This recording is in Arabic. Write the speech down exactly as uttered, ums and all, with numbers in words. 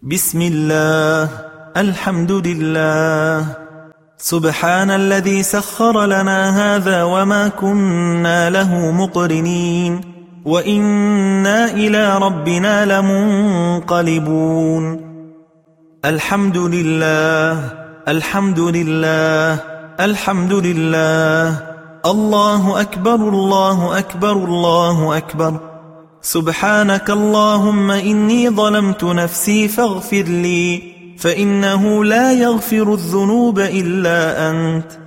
بسم الله، الحمد لله، سبحان الذي سخر لنا هذا وما كنا له مقرنين وإنا إلى ربنا لمنقلبون. الحمد لله، الحمد لله، الحمد لله، الله أكبر، الله أكبر، الله أكبر. سبحانك اللهم إني ظلمت نفسي فاغفر لي، فإنه لا يغفر الذنوب إلا أنت.